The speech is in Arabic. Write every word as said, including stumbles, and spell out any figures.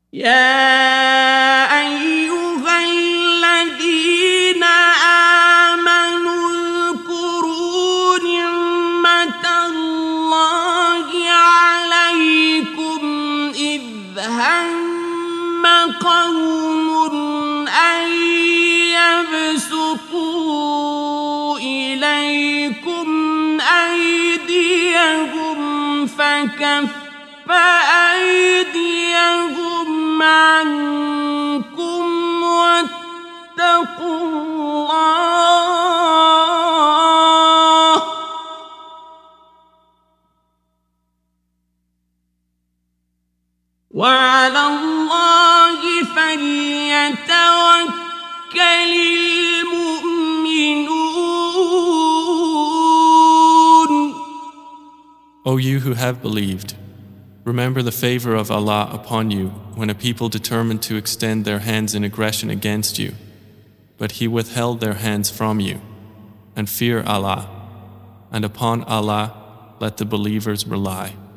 يا أيها الذين آمنوا اذكروا نعمة الله عليكم إذ هم قوم أن يبسطوا إليكم أيديهم فكف أيديهم عنكم واتقوا الله وعلى الله فليتوكل المؤمنون. O you who have believed, remember the favor of Allah upon you when a people determined to extend their hands in aggression against you, but He withheld their hands from you, and fear Allah, and upon Allah let the believers rely.